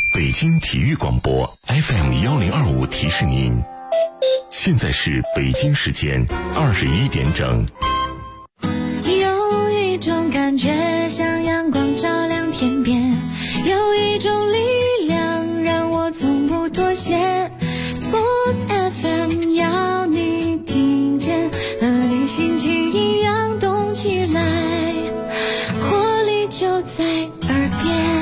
北京体育广播 FM1025提示您，现在是北京时间21点整。 有一种感觉像阳光照亮天边，有一种力量让我从不妥协。 Sports FM 要你听见，和你心情一样动起来，活力就在耳边。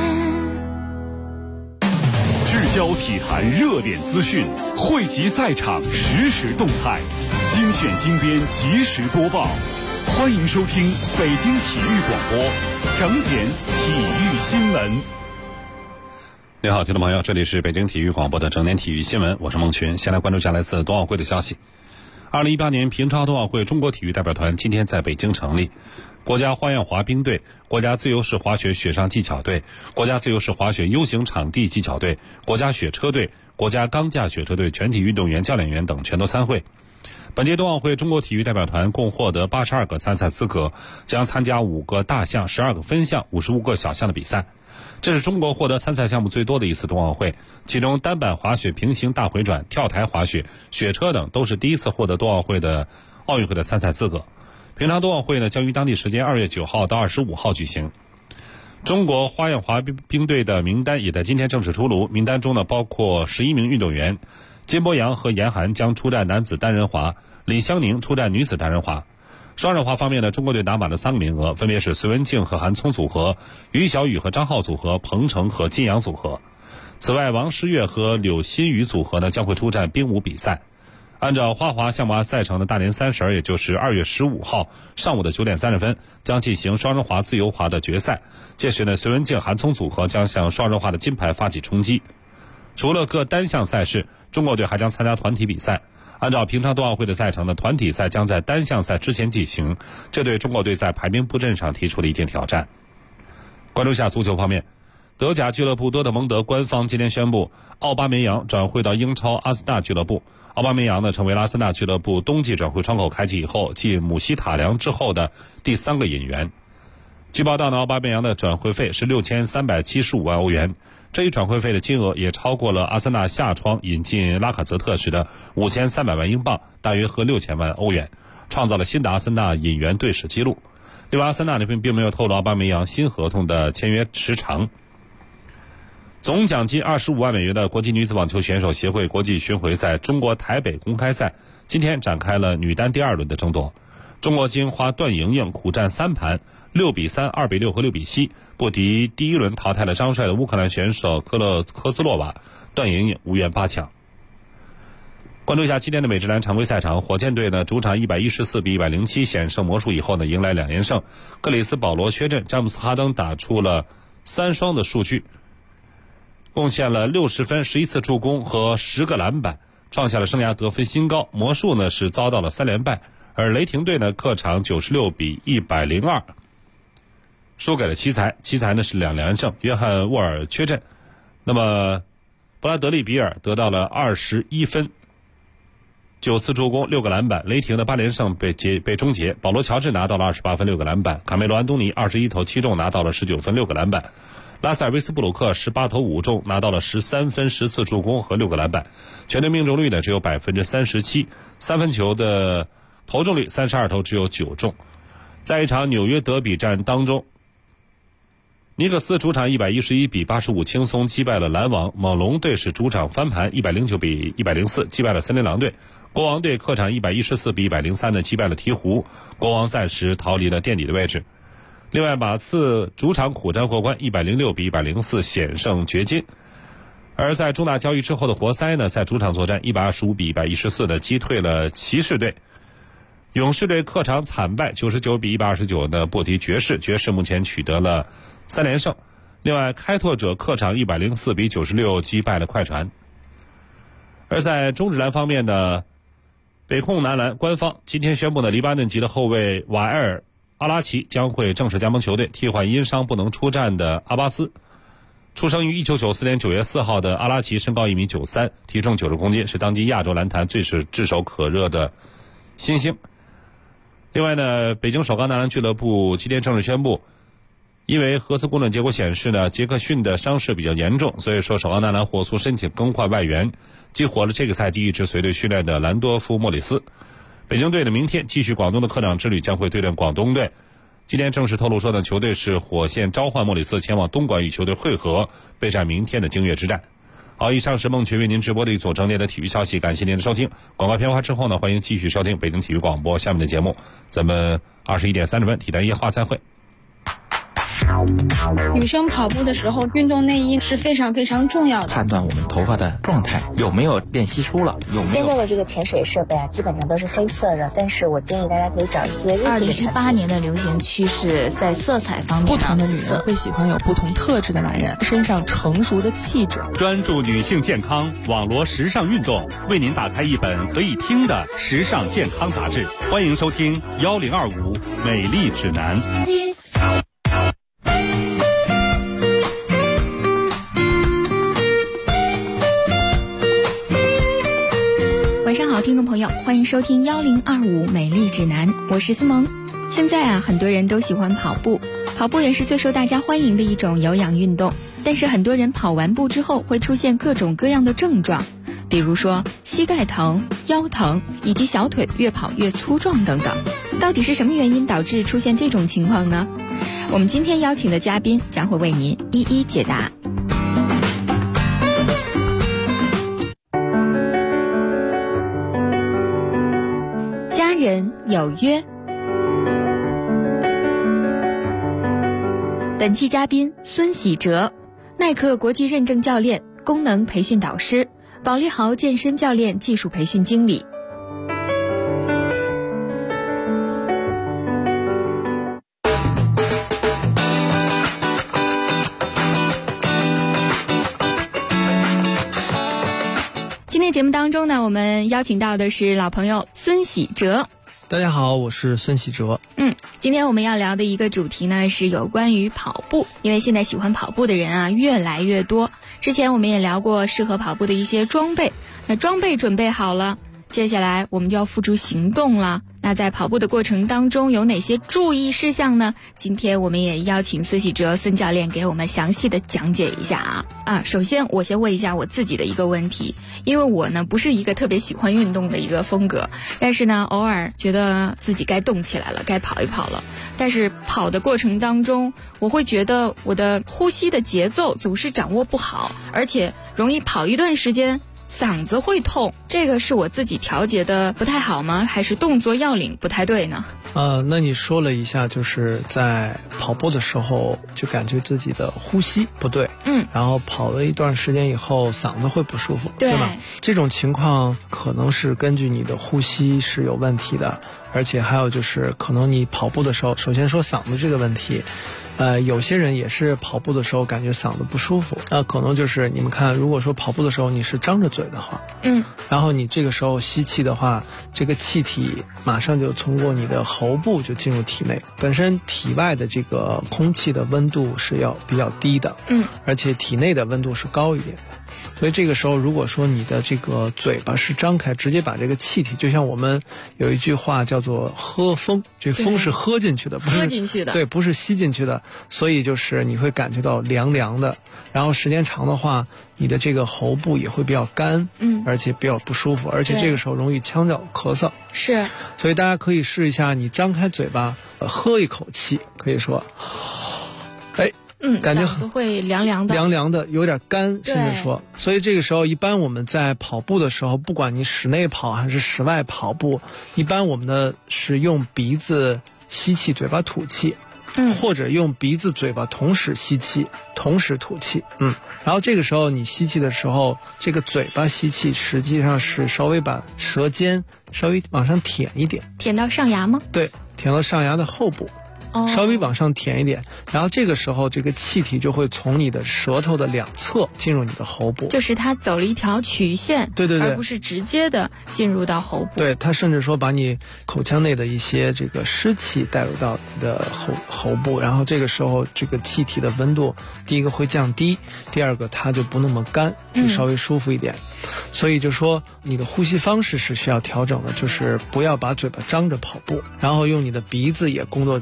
聚焦体坛热点资讯，汇集赛场实时动态，精选精编及时播报。欢迎收听北京体育广播整点体育新闻。 你好，听众朋友，这里是北京体育广播的整点体育新闻，我是孟群。先来关注下来自冬奥会的消息。2018年平昌冬奥会中国体育代表团今天在北京成立。国家花样滑冰队、国家自由式滑雪雪上技巧队、国家自由式滑雪 U 型场地技巧队、国家雪车队、国家钢架雪车队全体运动员、教练员等全都参会。本届冬奥会中国体育代表团共获得82个参赛资格，将参加5个大项、12个分项、55个小项的比赛。这是中国获得参赛项目最多的一次冬奥会，其中单板滑雪、平行大回转、跳台滑雪、雪车等都是第一次获得冬奥会的奥运会的参赛资格。平昌冬奥会呢，将于当地时间2月9号到25号举行。中国花样滑冰队的名单也在今天正式出炉，名单中呢包括11名运动员，金博洋和严寒将出战男子单人滑，李湘宁出战女子单人滑。双人滑方面呢，中国队打满了3个名额，分别是隋文静和韩聪组合、于小雨和张浩组合、彭程和金阳组合。此外，王诗玥和柳鑫宇组合呢将会出战冰舞比赛。按照花滑项目赛程的大年30，也就是2月15号上午的9点30分，将进行双人滑自由滑的决赛。届时呢，隋文静、韩聪组合将向双人滑的金牌发起冲击。除了各单项赛事，中国队还将参加团体比赛。按照平昌冬奥会的赛程呢，团体赛将在单项赛之前进行，这对中国队在排兵布阵上提出了一定挑战。关注下足球方面，德甲俱乐部多特蒙德官方今天宣布，奥巴梅扬转会到英超阿森纳俱乐部。奥巴梅扬呢，成为了阿森纳俱乐部冬季转会窗口开启以后继姆希塔良之后的第3个引援。据报道呢，奥巴梅扬的转会费是6375万欧元，这一转会费的金额也超过了阿森纳夏窗引进拉卡泽特时的5300万英镑，大约合6000万欧元，创造了新的阿森纳引援队史纪录。另外，阿森纳并没有透露奥巴梅扬新合同的签约时长。总奖金25万美元的国际女子网球选手协会国际巡回赛中国台北公开赛今天展开了女单第2轮的争夺。中国金花段莹莹苦战3盘，6比3、2比6和6比7，不敌第1轮淘汰了张帅的乌克兰选手科兹洛娃，段莹莹无缘8强。关注一下今天的美职篮常规赛场，火箭队呢主场114比107险胜魔术以后呢迎来2连胜，克里斯保罗缺阵，詹姆斯哈登打出了3双的数据，贡献了60分、11次助攻和10个篮板，创下了生涯得分新高。魔术呢是遭到了3连败，而雷霆队呢客场96比102输给了奇才，奇才呢是2连胜，约翰沃尔缺阵。那么布拉德利比尔得到了21分、9次助攻、6个篮板，雷霆的8连胜被终结。保罗乔治拿到了28分、6个篮板，卡梅罗安东尼21投7中拿到了19分、6个篮板。拉塞尔维斯布鲁克18投5中拿到了13分、10次助攻和6个篮板，全队命中率呢只有 37%， 三分球的投中率32投只有9中。在一场纽约德比战当中，尼克斯主场111比85轻松击败了篮网，猛龙队是主场翻盘109比104击败了森林狼队，国王队客场114比103呢击败了鹈鹕，国王暂时逃离了垫底的位置。另外，马刺主场苦战过关106比104险胜掘金。而在重大交易之后的活塞呢，在主场作战125比114的击退了骑士队。勇士队客场惨败99比129的不敌爵士，爵士目前取得了3连胜。另外，开拓者客场104比96击败了快船。而在中职篮方面呢，北控男篮官方今天宣布呢，黎巴嫩籍的后卫瓦埃尔阿拉奇将会正式加盟球队，替换因伤不能出战的阿巴斯。出生于1994年9月4号的阿拉奇身高1.93米，体重90公斤，是当今亚洲篮坛最是炙手可热的新星。另外呢，北京首钢男篮俱乐部今天正式宣布， 因为核磁共振结果显示呢，杰克逊的伤势比较严重，所以说首钢男篮火速申请更换外援，激活了这个赛季一直随队训练的兰多夫·莫里斯。北京队的明天继续广东的客场之旅，将会对阵广东队。今天正式透露说呢，球队是火线召唤莫里斯前往东莞与球队会合，备战明天的京粤之战。好，以上是孟群为您直播的一组整点的体育消息，感谢您的收听。广告片花之后呢，欢迎继续收听北京体育广播下面的节目。咱们21点30分体坛夜话再会。 女生跑步的时候，运动内衣是非常非常重要的， 判断我们头发的状态有没有变稀疏了，有没有。 现在的这个潜水设备啊，基本上都是黑色的，但是我建议大家可以找一些日系的产品。 2018年的流行趋势在色彩方面， 不同的女人会喜欢有不同特质的男人，身上成熟的气质。 专注女性健康，网罗时尚运动，为您打开一本可以听的时尚健康杂志。欢迎收听1025美丽指南。 晚上好，听众朋友，欢迎收听1025美丽指南，我是思萌。现在啊，很多人都喜欢跑步，跑步也是最受大家欢迎的一种有氧运动。但是很多人跑完步之后会出现各种各样的症状，比如说膝盖疼、腰疼，以及小腿越跑越粗壮等等。到底是什么原因导致出现这种情况呢？我们今天邀请的嘉宾将会为您一一解答。家人有约。本期嘉宾孙喜哲，耐克国际认证教练、功能培训导师，保利豪健身教练技术培训经理。今天节目当中呢，我们邀请到的是老朋友孙喜哲。 大家好，我是孙喜哲。 今天我们要聊的一个主题呢，是有关于跑步。因为现在喜欢跑步的人啊越来越多，之前我们也聊过适合跑步的一些装备，那装备准备好了，接下来我们就要付诸行动了。那在跑步的过程当中有哪些注意事项呢？今天我们也邀请孙喜哲孙教练给我们详细的讲解一下啊。首先我先问一下我自己的一个问题，因为我呢不是一个特别喜欢运动的一个风格，但是呢偶尔觉得自己该动起来了，该跑一跑了。但是跑的过程当中，我会觉得我的呼吸的节奏总是掌握不好，而且容易跑一段时间嗓子会痛，这个是我自己调节的不太好吗？还是动作要领不太对呢？ 那你说了一下，就是在跑步的时候就感觉自己的呼吸不对，然后跑了一段时间以后嗓子会不舒服，对吧？这种情况可能是根据你的呼吸是有问题的，而且还有就是可能你跑步的时候，首先说嗓子这个问题。有些人也是跑步的时候感觉嗓子不舒服，可能就是你们看，如果说跑步的时候你是张着嘴的话，然后你这个时候吸气的话，这个气体马上就通过你的喉部就进入体内。本身体外的这个空气的温度是要比较低的，而且体内的温度是高一点的。所以这个时候如果说你的这个嘴巴是张开，直接把这个气体，就像我们有一句话叫做喝风，这风是喝进去的，不是喝进去的，对，不是吸进去的，所以就是你会感觉到凉凉的，然后时间长的话你的这个喉部也会比较干，而且比较不舒服，而且这个时候容易呛着咳嗽。是，所以大家可以试一下，你张开嘴巴喝一口气，可以说感觉嗓子会凉凉的， 凉凉的，有点干，甚至说。所以这个时候一般我们在跑步的时候，不管你室内跑还是室外跑步，一般我们的是用鼻子吸气，嘴巴吐气，或者用鼻子嘴巴同时吸气同时吐气，然后这个时候你吸气的时候，这个嘴巴吸气实际上是稍微把舌尖稍微往上舔一点， 舔到上牙吗？ 对，舔到上牙的后部，稍微往上舔一点，然后这个时候这个气体就会从你的舌头的两侧进入你的喉部， 就是它走了一条曲线， 对， 而不是直接的进入到喉部。 对，它甚至说把你口腔内的一些这个湿气带入到你的喉部，然后这个时候这个气体的温度，第一个会降低，第二个它就不那么干，就稍微舒服一点。所以就说你的呼吸方式是需要调整的，就是不要把嘴巴张着跑步，然后用你的鼻子也工作起来，一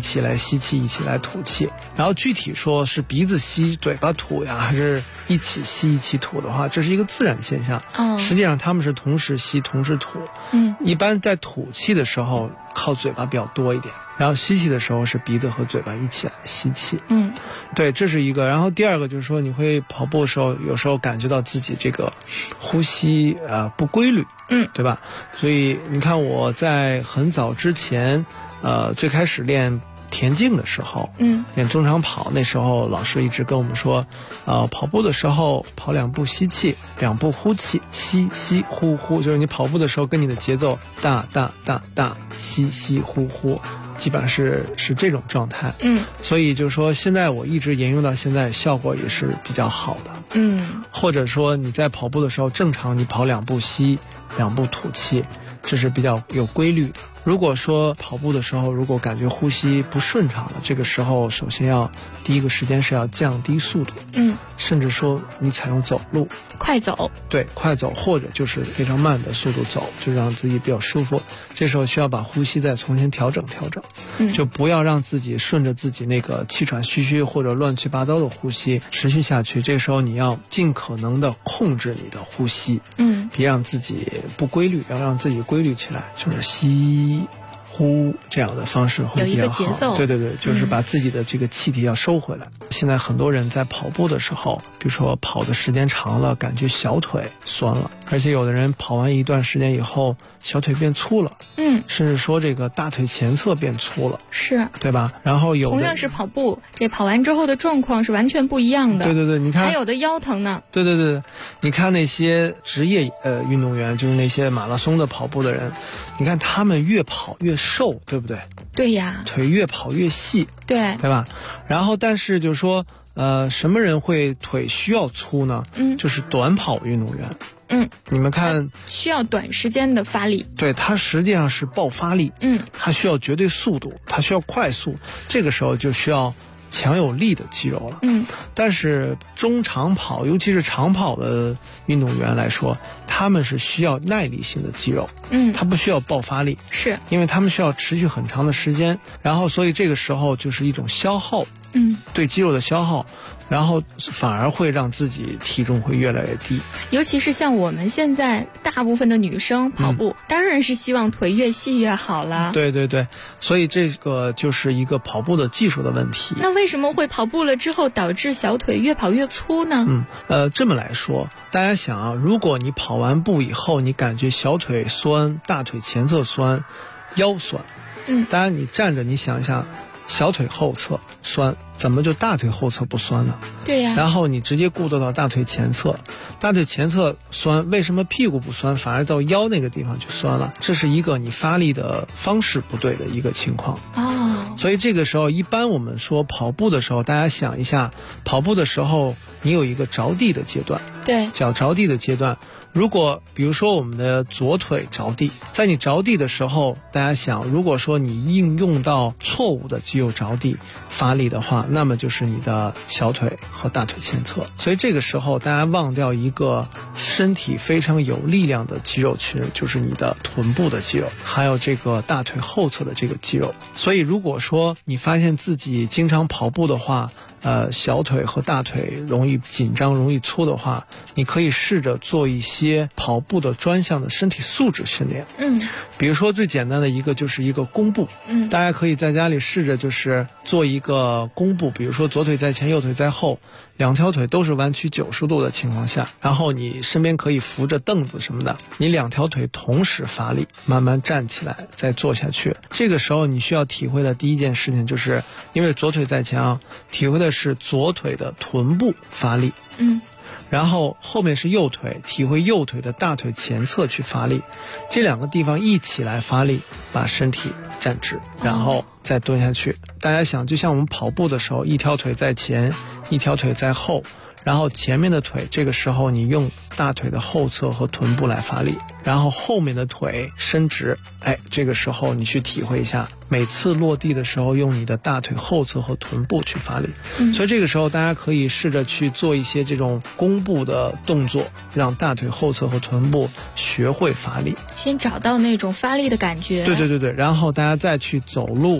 起来吸气，一起来吐气。然后具体说是鼻子吸嘴巴吐呀，还是一起吸一起吐的话，这是一个自然现象。实际上他们是同时吸同时吐。一般在吐气的时候靠嘴巴比较多一点，然后吸气的时候是鼻子和嘴巴一起来吸气。对，这是一个。然后第二个就是说，你会跑步的时候有时候感觉到自己这个呼吸不规律，对吧？所以你看我在很早之前最开始练田径的时候，练中长跑，那时候老师一直跟我们说，跑步的时候跑2步吸气，2步呼气，吸吸呼呼，就是你跑步的时候跟你的节奏大大大大吸吸呼呼，基本上是这种状态。所以就是说现在我一直沿用到现在，效果也是比较好的。或者说你在跑步的时候正常你跑2步吸2步吐气，这是比较有规律的。如果说跑步的时候如果感觉呼吸不顺畅了，这个时候首先第一个时间是要降低速度，甚至说你采用走路， 快走， 对，快走，或者就是非常慢的速度走，就让自己比较舒服。这时候需要把呼吸再重新调整，就不要让自己顺着自己那个气喘吁吁或者乱七八糟的呼吸持续下去。这时候你要尽可能的控制你的呼吸，别让自己不规律，要让自己规律起来，就是吸呼这样的方式会比较好，有一个节奏。对对对，就是把自己的这个气体要收回来。现在很多人在跑步的时候，比如说跑的时间长了，感觉小腿酸了，而且有的人跑完一段时间以后小腿变粗了，甚至说这个大腿前侧变粗了， 是，对吧？然后有的同样是跑步，这跑完之后的状况是完全不一样的。 对对对，你看还有的腰疼呢。 对对对，你看那些职业运动员，就是那些马拉松的跑步的人，你看他们越跑越瘦，对不对？ 对呀， 腿越跑越细， 对吧？然后但是就是说什么人会腿需要粗呢？就是短跑运动员。你们看， 需要短时间的发力， 对，它实际上是爆发力，它需要绝对速度，它需要快速，这个时候就需要强有力的肌肉了。但是中长跑，尤其是长跑的运动员来说，他们是需要耐力性的肌肉，他不需要爆发力， 是因为他们需要持续很长的时间，然后所以这个时候就是一种消耗，对肌肉的消耗，然后反而会让自己体重会越来越低。 尤其是像我们现在大部分的女生跑步，当然是希望腿越细越好了。 对对对，所以这个就是一个跑步的技术的问题。 那为什么会跑步了之后导致小腿越跑越粗呢？ 这么来说，大家想啊，如果你跑完步以后，你感觉小腿酸、大腿前侧酸、腰酸，当然你站着，你想一下，小腿后侧酸，怎么就大腿后侧不酸呢？ 对呀。 然后你直接顾得到大腿前侧，大腿前侧酸，为什么屁股不酸，反而到腰那个地方去酸了？这是一个你发力的方式不对的一个情况。所以这个时候，一般我们说跑步的时候，大家想一下，跑步的时候你有一个着地的阶段， 对， 脚着地的阶段。如果比如说我们的左腿着地，在你着地的时候，大家想，如果说你应用到错误的肌肉着地发力的话，那么就是你的小腿和大腿前侧。所以这个时候大家忘掉一个身体非常有力量的肌肉群，就是你的臀部的肌肉，还有这个大腿后侧的这个肌肉。所以如果说你发现自己经常跑步的话，小腿和大腿容易紧张容易粗的话，你可以试着做一些跑步的专项的身体素质训练。比如说最简单的一个就是一个弓步，大家可以在家里试着就是做一个弓步，比如说左腿在前右腿在后，两条腿都是弯曲90度的情况下，然后你身边可以扶着凳子什么的，你两条腿同时发力，慢慢站起来再坐下去。这个时候你需要体会的第一件事情就是，因为左腿在前啊，体会的是左腿的臀部发力，然后后面是右腿，体会右腿的大腿前侧去发力，这两个地方一起来发力，把身体站直，然后再蹲下去。大家想，就像我们跑步的时候，一条腿在前，一条腿在后，然后前面的腿这个时候你用大腿的后侧和臀部来发力，然后后面的腿伸直，这个时候你去体会一下，每次落地的时候用你的大腿后侧和臀部去发力。所以这个时候大家可以试着去做一些这种弓步的动作，让大腿后侧和臀部学会发力， 先找到那种发力的感觉。 对对对对，然后大家再去走路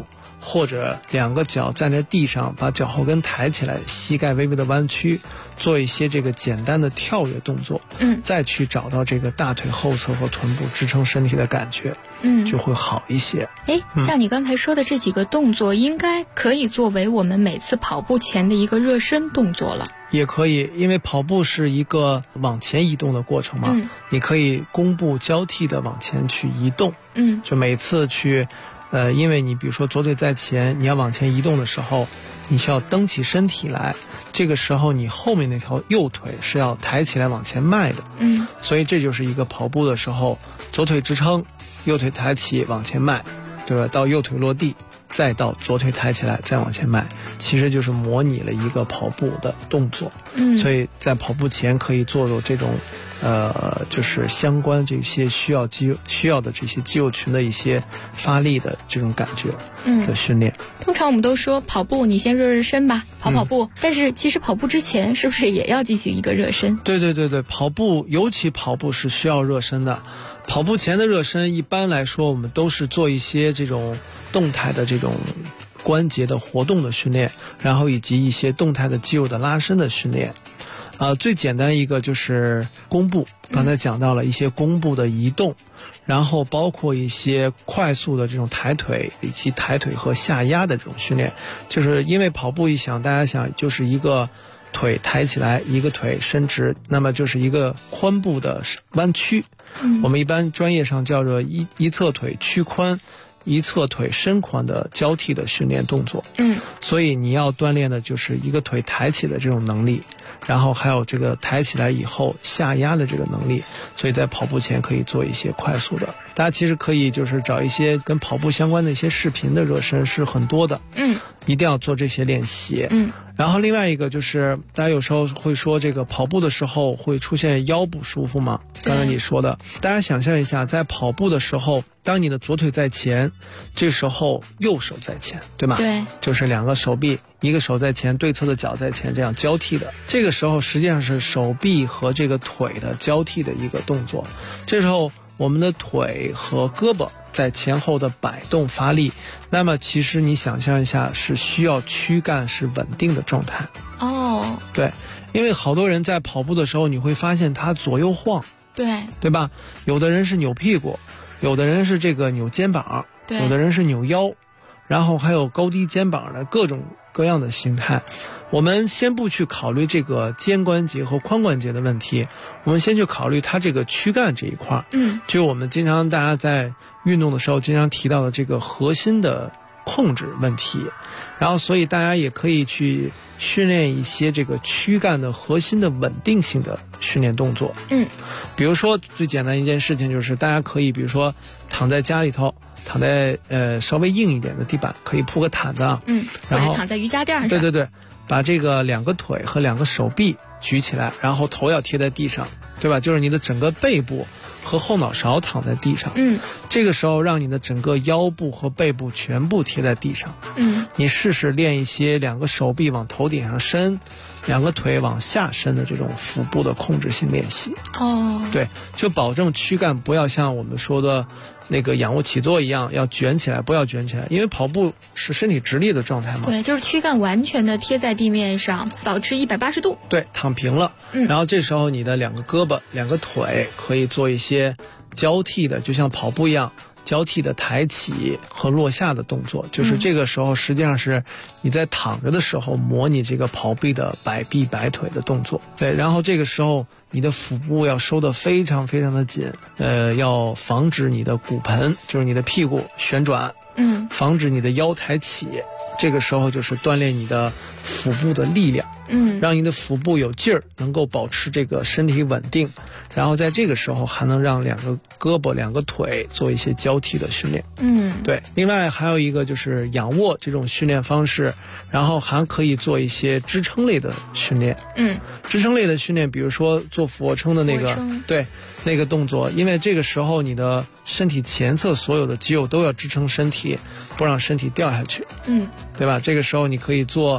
或者两个脚站在地上，把脚后跟抬起来，膝盖微微的弯曲，做一些这个简单的跳跃动作，再去找到这个大腿后侧和臀部支撑身体的感觉，就会好一些。 像你刚才说的这几个动作，应该可以作为我们每次跑步前的一个热身动作了。 也可以，因为跑步是一个往前移动的过程嘛，你可以弓步交替的往前去移动，就每次去因为你比如说左腿在前，你要往前移动的时候，你需要蹬起身体来，这个时候你后面那条右腿是要抬起来往前迈的，所以这就是一个跑步的时候，左腿支撑，右腿抬起往前迈，对吧？到右腿落地，再到左腿抬起来再往前迈，其实就是模拟了一个跑步的动作，所以在跑步前可以做这种就是相关这些需要的这些肌肉群的一些发力的这种感觉的训练。 通常我们都说跑步你先热身吧，跑步，但是其实跑步之前是不是也要进行一个热身？ 对，跑步尤其跑步是需要热身的。跑步前的热身一般来说我们都是做一些这种动态的这种关节的活动的训练，然后以及一些动态的肌肉的拉伸的训练。最简单一个就是弓步，刚才讲到了一些弓步的移动，然后包括一些快速的这种抬腿以及抬腿和下压的这种训练。就是因为跑步一想，大家想就是一个腿抬起来，一个腿伸直，那么就是一个髋部的弯曲，我们一般专业上叫做一侧腿屈髋，一侧腿伸髋的交替的训练动作。所以你要锻炼的就是一个腿抬起的这种能力，然后还有这个抬起来以后下压的这个能力，所以在跑步前可以做一些快速的。大家其实可以就是找一些跟跑步相关的一些视频的热身是很多的，一定要做这些练习。然后另外一个就是大家有时候会说这个跑步的时候会出现腰不舒服嘛，刚才你说的，大家想象一下，在跑步的时候，当你的左腿在前，这时候右手在前，对吗？ 对， 就是两个手臂，一个手在前，对侧的脚在前，这样交替的。这个时候实际上是手臂和这个腿的交替的一个动作。这时候我们的腿和胳膊在前后的摆动发力，那么其实你想象一下，是需要躯干是稳定的状态。对，因为好多人在跑步的时候，你会发现他左右晃，对吧？有的人是扭屁股，有的人是这个扭肩膀，有的人是扭腰，然后还有高低肩膀的各种各样的形态。我们先不去考虑这个肩关节和髋关节的问题，我们先去考虑它这个躯干这一块。就我们经常大家在运动的时候经常提到的这个核心的控制问题，然后所以大家也可以去训练一些这个躯干的核心的稳定性的训练动作。比如说最简单一件事情就是大家可以比如说躺在家里头，躺在稍微硬一点的地板，可以铺个毯子，然后或者躺在瑜伽垫上。 对，把这个两个腿和两个手臂举起来，然后头要贴在地上，对吧？就是你的整个背部和后脑勺躺在地上。这个时候让你的整个腰部和背部全部贴在地上。你试试练一些两个手臂往头顶上伸，两个腿往下伸的这种腹部的控制性练习。对，就保证躯干不要像我们说的那个仰卧起坐一样要卷起来，不要卷起来，因为跑步是身体直立的状态嘛。 对，就是躯干完全的贴在地面上，保持180度。 对，躺平了。然后这时候你的两个胳膊两个腿可以做一些交替的，就像跑步一样交替的抬起和落下的动作，就是这个时候实际上是你在躺着的时候模拟这个跑臂的摆臂摆腿的动作。对，然后这个时候你的腹部要收得非常非常的紧，要防止你的骨盆，就是你的屁股旋转，防止你的腰抬起。这个时候就是锻炼你的腹部的力量，让你的腹部有劲儿，能够保持这个身体稳定，然后在这个时候还能让两个胳膊两个腿做一些交替的训练。对，另外还有一个就是仰卧这种训练方式，然后还可以做一些支撑类的训练。支撑类的训练，比如说做俯卧撑的那个，对，那个动作，因为这个时候你的身体前侧所有的肌肉都要支撑身体，不让身体掉下去。对吧？这个时候你可以做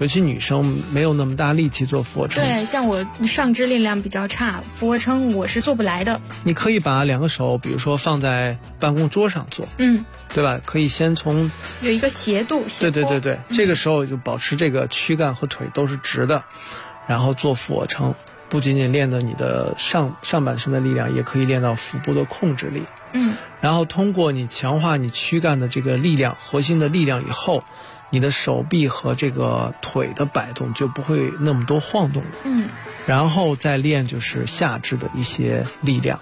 尤其女生没有那么大力气做俯卧撑。 对，像我上肢力量比较差，俯卧撑我是做不来的。 你可以把2个手，比如说放在办公桌上做，对吧？可以先从有一个斜度， 对，这个时候就保持这个躯干和腿都是直的，然后做俯卧撑，不仅仅练的你的上半身的力量，也可以练到腹部的控制力。然后通过你强化你躯干的这个力量、核心的力量以后，你的手臂和这个腿的摆动就不会那么多晃动了。然后再练就是下肢的一些力量。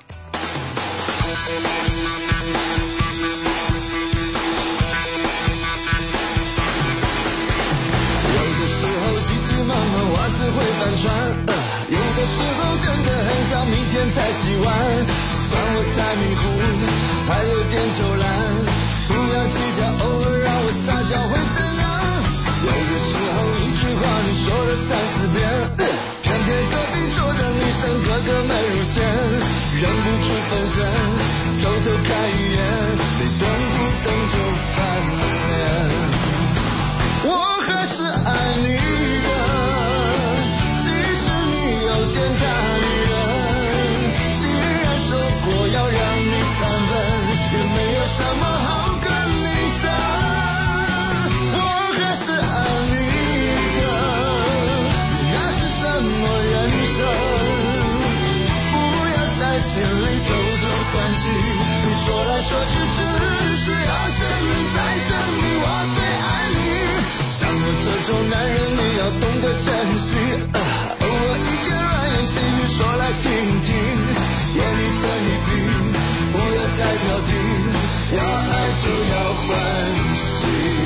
有的时候急急忙忙袜子会翻船，有的时候真的很想明天才洗完。算我太迷糊，还有点偷懒，不要计较，偶尔让我撒娇会怎样？有的时候一句话你说了3-4遍，偏偏隔壁桌的女生个个美如仙，忍不住分神，偷偷看一眼，你动不动就翻脸。我还是爱你的，即使你有点大女人，既然说过要让你3分，也没有什么好跟你争。我还是爱你的，你那是什么人生？不要在心里偷偷算计，你说来说去只是要证明再证明我最爱你。像我这种男人你要懂得珍惜，偶尔一点软言细语说来听听，言语成一笔，不要太挑剔，要爱就要欢喜。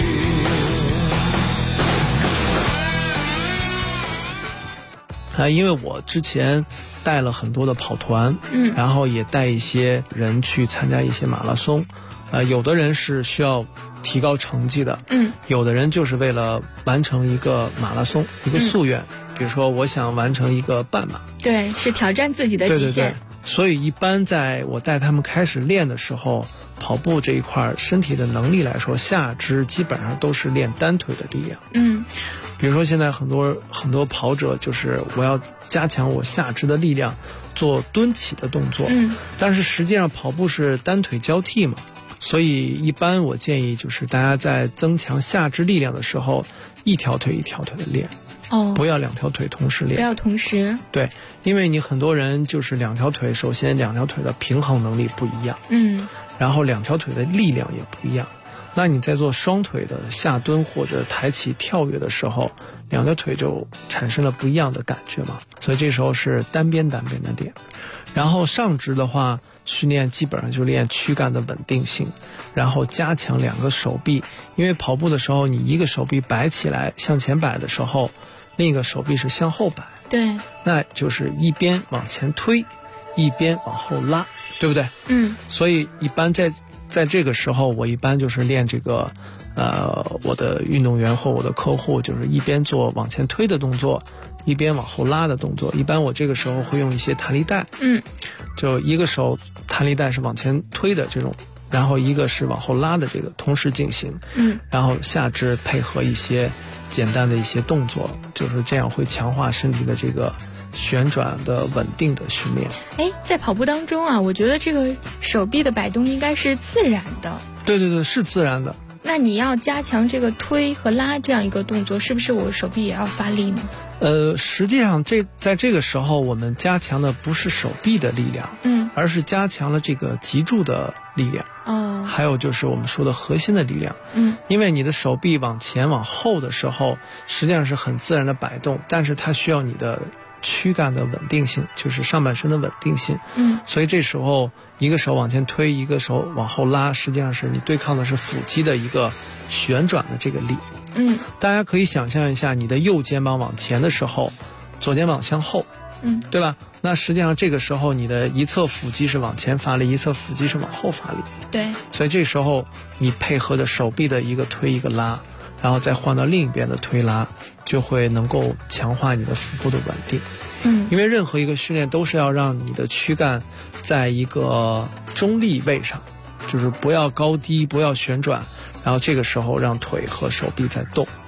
因为我之前带了很多的跑团，然后也带一些人去参加一些马拉松，有的人是需要提高成绩的，有的人就是为了完成一个马拉松，一个夙愿，比如说我想完成一个半马， 对，是挑战自己的极限。 对，所以一般在我带他们开始练的时候，跑步这一块身体的能力来说，下肢基本上都是练单腿的力量。比如说现在很多跑者就是我要加强我下肢的力量，做蹲起的动作，但是实际上跑步是单腿交替嘛，所以一般我建议就是大家在增强下肢力量的时候，一条腿一条腿的练，不要2条腿同时练， 不要同时。 对，因为你很多人就是2条腿，首先2条腿的平衡能力不一样，然后2条腿的力量也不一样。那你在做双腿的下蹲或者抬起跳跃的时候，2条腿就产生了不一样的感觉嘛，所以这时候是单边的练。然后上肢的话，训练基本上就练躯干的稳定性，然后加强2个手臂，因为跑步的时候你一个手臂摆起来向前摆的时候，另一个手臂是向后摆， 对， 那就是一边往前推，一边往后拉，对不对？所以一般在这个时候，我一般就是练这个，我的运动员或我的客户就是一边做往前推的动作，一边往后拉的动作。一般我这个时候会用一些弹力带，就一个手弹力带是往前推的这种，然后一个是往后拉的这个同时进行，然后下肢配合一些简单的一些动作，就是这样会强化身体的这个旋转的稳定的训练。 在跑步当中啊，我觉得这个手臂的摆动应该是自然的。 对，是自然的。 那你要加强这个推和拉这样一个动作，是不是我手臂也要发力呢？ 实际上在这个时候，我们加强的不是手臂的力量，而是加强了这个脊柱的力量，还有就是我们说的核心的力量，因为你的手臂往前往后的时候，实际上是很自然的摆动，但是它需要你的躯干的稳定性，就是上半身的稳定性，所以这时候一个手往前推，一个手往后拉，实际上是你对抗的是腹肌的一个旋转的这个力。大家可以想象一下，你的右肩膀往前的时候，左肩膀向后，对吧？那实际上这个时候你的一侧腹肌是往前发力，一侧腹肌是往后发力， 对， 所以这时候你配合着手臂的一个推一个拉，然后再换到另一边的推拉，就会能够强化你的腹部的稳定。因为任何一个训练都是要让你的躯干在一个中立位上，就是不要高低，不要旋转，然后这个时候让腿和手臂在动。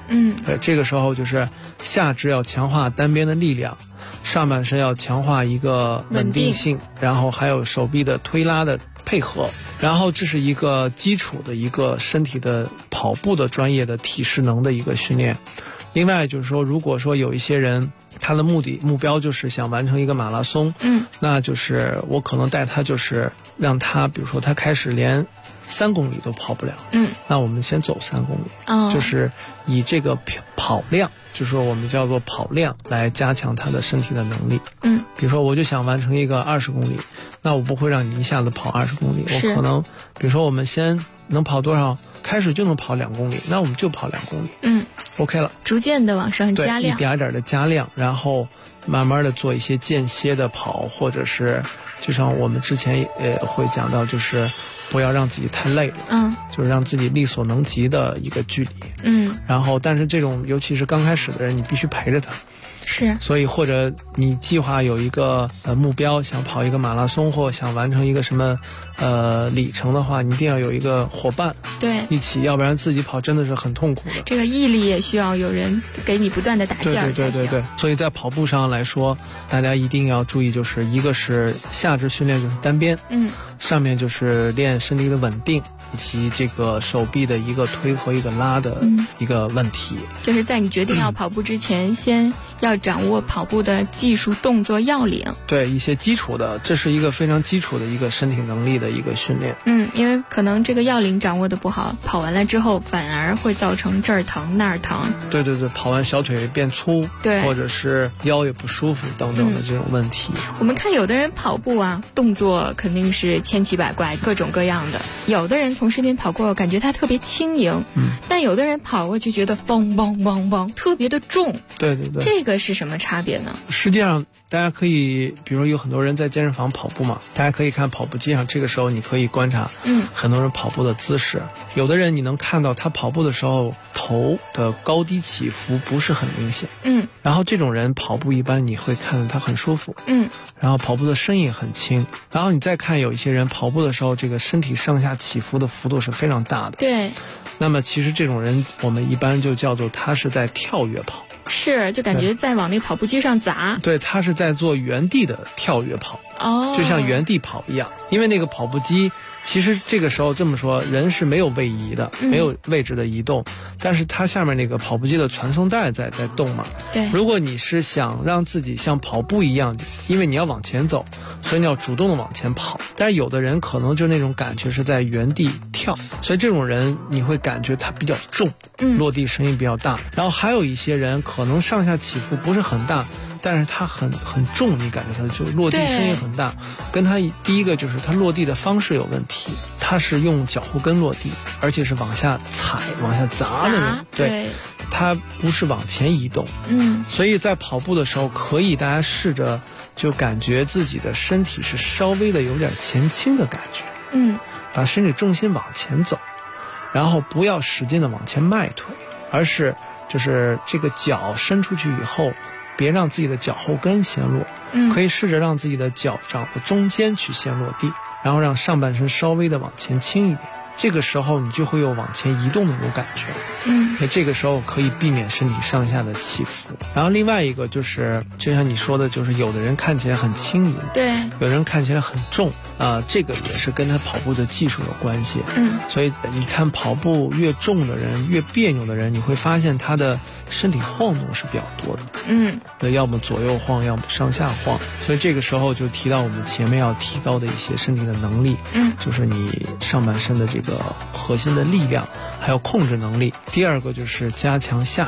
这个时候就是下肢要强化单边的力量，上半身要强化一个稳定性，然后还有手臂的推拉的配合，然后这是一个基础的一个身体的跑步的专业的体适能的一个训练。另外就是说，如果说有一些人他的目标就是想完成一个马拉松，那就是我可能带他就是让他，比如说他开始连3公里都跑不了，那我们先走3公里，就是以这个跑量，就是说我们叫做跑量来加强他的身体的能力。比如说我就想完成一个20公里，那我不会让你一下子跑20公里，我可能比如说我们先能跑多少，开始就能跑2公里，那我们就跑2公里，OK 了， 逐渐的往上加量， 一点点的加量，然后慢慢的做一些间歇的跑，或者是就像我们之前也会讲到，就是不要让自己太累了，就是让自己力所能及的一个距离，然后但是这种尤其是刚开始的人，你必须陪着他。 是， 所以或者你计划有一个目标，想跑一个马拉松或想完成一个什么里程的话，你一定要有一个伙伴， 对， 一起，要不然自己跑真的是很痛苦的。 这个毅力也需要有人给你不断的打劲儿才行。 对，所以在跑步上来说，大家一定要注意，就是一个是下肢训练就是单边，上面就是练身体的稳定，以及这个手臂的一个推和一个拉的一个问题。 就是在你决定要跑步之前，先要掌握跑步的技术动作要领。 对，一些基础的，这是一个非常基础的一个身体能力的一个训练。 因为可能这个要领掌握的不好，跑完了之后反而会造成这儿疼那儿疼。 对，跑完小腿变粗， 对， 或者是腰也不舒服等等的这种问题。 我们看有的人跑步啊，动作肯定是千奇百怪，各种各样的。有的人从身边跑过，感觉他特别轻盈，但有的人跑过去觉得嘣嘣嘣嘣特别的重。 对， 这个是什么差别呢？ 实际上大家可以，比如有很多人在健身房跑步嘛，大家可以看跑步机上，这个时候你可以观察很多人跑步的姿势。有的人你能看到他跑步的时候头的高低起伏不是很明显，然后这种人跑步一般你会看到他很舒服，然后跑步的声音很轻。然后你再看有一些人跑步的时候，这个身体上下起伏的幅度是非常大的。 对， 那么其实这种人我们一般就叫做他是在跳跃跑。 是，就感觉在往那跑步机上砸。 对，他是在做原地的跳跃跑，就像原地跑一样。因为那个跑步机其实这个时候这么说，人是没有位移的，没有位置的移动，但是它下面那个跑步机的传送带在动嘛。 对， 如果你是想让自己像跑步一样，因为你要往前走，所以你要主动的往前跑。但是有的人可能就那种感觉是在原地跳，所以这种人你会感觉他比较重，落地声音比较大。然后还有一些人可能上下起伏不是很大，但是他很重，你感觉他就落地声音很大。跟他第一个就是他落地的方式有问题，他是用脚后跟落地，而且是往下踩往下砸的人，对，他不是往前移动。所以在跑步的时候可以大家试着就感觉自己的身体是稍微的有点前倾的感觉，把身体重心往前走，然后不要使劲的往前迈腿，而是就是这个脚伸出去以后，别让自己的脚后跟先落，可以试着让自己的脚掌的中间去先落地，然后让上半身稍微的往前倾一点，这个时候你就会有往前移动的那种感觉。那这个时候可以避免身体上下的起伏。然后另外一个就是就像你说的，就是有的人看起来很轻盈， 对， 有人看起来很重，这个也是跟他跑步的技术有关系。所以你看跑步越重的人越别扭的人，你会发现他的身体晃动是比较多的，要么左右晃，要么上下晃。所以这个时候就提到我们前面要提高的一些身体的能力，就是你上半身的这个核心的力量还有控制能力。第二个就是加强下